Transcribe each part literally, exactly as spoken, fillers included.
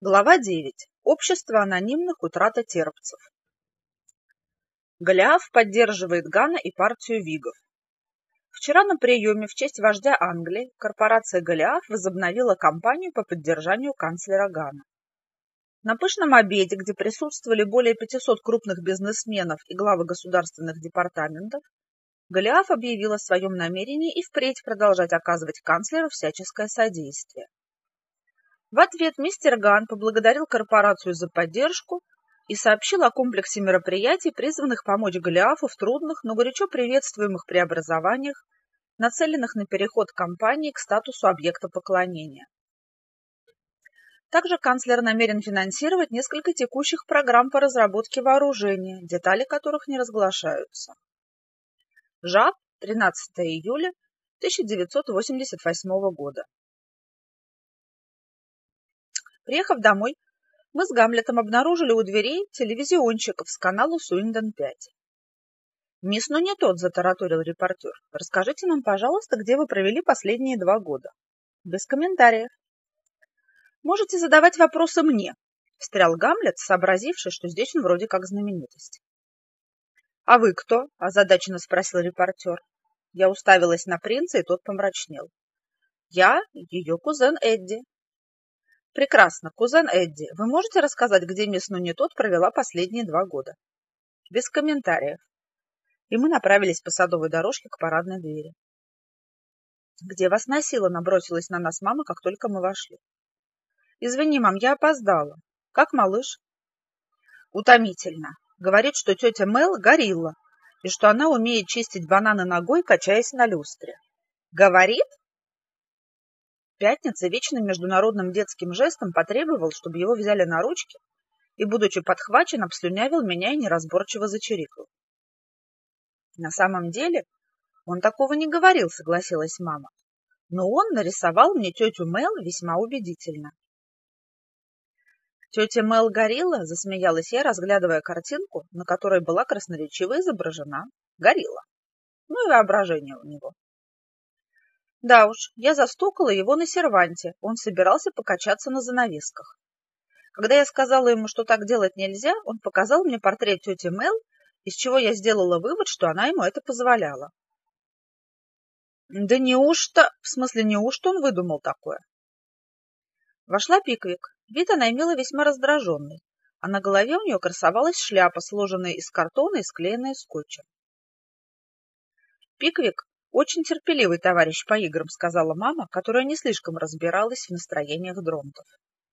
Глава девять. Общество анонимных утратотерпцев. Голиаф поддерживает Гана и партию Вигов. Вчера на приеме в честь вождя Англии корпорация Голиаф возобновила кампанию по поддержанию канцлера Гана. На пышном обеде, где присутствовали более пятисот крупных бизнесменов и главы государственных департаментов, Голиаф объявил о своем намерении и впредь продолжать оказывать канцлеру всяческое содействие. В ответ мистер Ган поблагодарил корпорацию за поддержку и сообщил о комплексе мероприятий, призванных помочь Голиафу в трудных, но горячо приветствуемых преобразованиях, нацеленных на переход компании к статусу объекта поклонения. Также канцлер намерен финансировать несколько текущих программ по разработке вооружения, детали которых не разглашаются. ЖАП, тринадцатое июля тысяча девятьсот восемьдесят восьмого года. Приехав домой, мы с Гамлетом обнаружили у дверей телевизионщиков с канала Суиндон пять. «Мисс, ну не тот», — затараторил репортер. «Расскажите нам, пожалуйста, где вы провели последние два года?» «Без комментариев». «Можете задавать вопросы мне», — встрял Гамлет, сообразивший, что здесь он вроде как знаменитость. «А вы кто?» — озадаченно спросил репортер. Я уставилась на принца, и тот помрачнел. «Я ее кузен Эдди». «Прекрасно, кузен Эдди, вы можете рассказать, где мисс Нунитот провела последние два года?» «Без комментариев». И мы направились по садовой дорожке к парадной двери. «Где вас носило?» — набросилась на нас мама, как только мы вошли. «Извини, мам, я опоздала. Как малыш?» «Утомительно. Говорит, что тетя Мел — горилла, и что она умеет чистить бананы ногой, качаясь на люстре». «Говорит?» Пятница вечным международным детским жестом потребовал, чтобы его взяли на ручки, и, будучи подхвачен, обслюнявил меня и неразборчиво зачирикал. На самом деле он такого не говорил, согласилась мама, но он нарисовал мне тетю Мел весьма убедительно. Тетя Мел горилла, засмеялась я, разглядывая картинку, на которой была красноречиво изображена горилла. Ну и воображение у него. Да уж, я застукала его на серванте, он собирался покачаться на занавесках. Когда я сказала ему, что так делать нельзя, он показал мне портрет тети Мел, из чего я сделала вывод, что она ему это позволяла. Да неужто, в смысле неужто он выдумал такое? Вошла Пиквик. Вид она имела весьма раздраженный, а на голове у нее красовалась шляпа, сложенная из картона и склеенная скотчем. Пиквик очень терпеливый товарищ по играм, сказала мама, которая не слишком разбиралась в настроениях дронтов.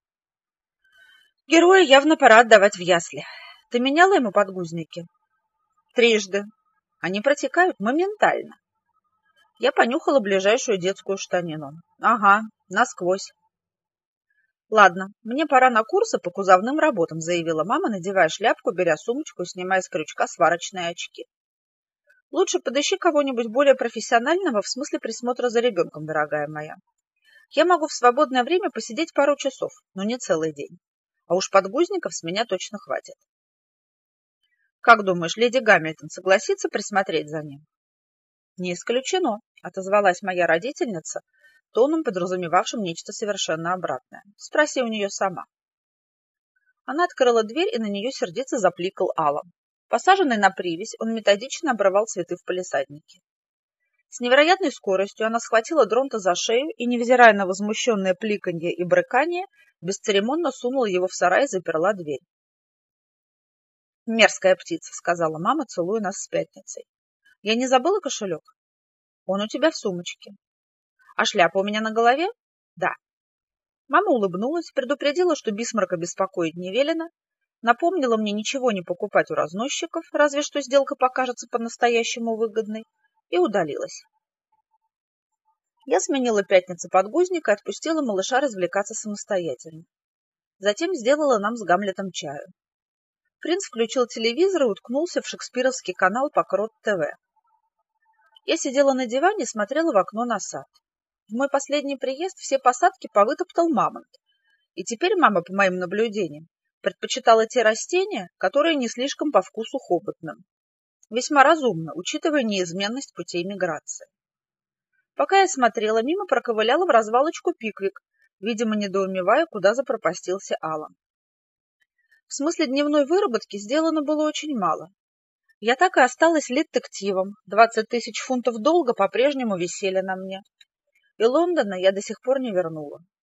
Героя явно пора отдавать в ясли. Ты меняла ему подгузники? Трижды. Они протекают моментально. Я понюхала ближайшую детскую штанину. Ага, насквозь. Ладно, мне пора на курсы по кузовным работам, заявила мама, надевая шляпку, беря сумочку и снимая с крючка сварочные очки. Лучше подыщи кого-нибудь более профессионального в смысле присмотра за ребенком, дорогая моя. Я могу в свободное время посидеть пару часов, но не целый день. А уж подгузников с меня точно хватит. Как думаешь, леди Гамильтон согласится присмотреть за ним? Не исключено, отозвалась моя родительница, тоном, подразумевавшим нечто совершенно обратное. Спроси у нее сама. Она открыла дверь, и на нее сердито запликал Алан. Посаженный на привязь, он методично обрывал цветы в палисаднике. С невероятной скоростью она схватила Дронта за шею и, невзирая на возмущенное пликанье и брыканье, бесцеремонно сунула его в сарай и заперла дверь. «Мерзкая птица», — сказала мама, целуя нас с пятницей. «Я не забыла кошелек? Он у тебя в сумочке. А шляпа у меня на голове? Да». Мама улыбнулась, предупредила, что Бисмарка беспокоить не велено, напомнила мне ничего не покупать у разносчиков, разве что сделка покажется по-настоящему выгодной, и удалилась. Я сменила пятнице подгузник и отпустила малыша развлекаться самостоятельно. Затем сделала нам с Гамлетом чаю. Принц включил телевизор и уткнулся в шекспировский канал по Крот-ТВ. Я сидела на диване и смотрела в окно на сад. В мой последний приезд все посадки повытоптал мамонт, и теперь мама, по моим наблюдениям, предпочитала те растения, которые не слишком по вкусу хоботным. Весьма разумно, учитывая неизменность путей миграции. Пока я смотрела, мимо проковыляла в развалочку Пиквик, видимо, недоумевая, куда запропастился Алан. В смысле дневной выработки сделано было очень мало. Я так и осталась детективом, двадцать тысяч фунтов долга по-прежнему висели на мне. И Лондона я до сих пор не вернула.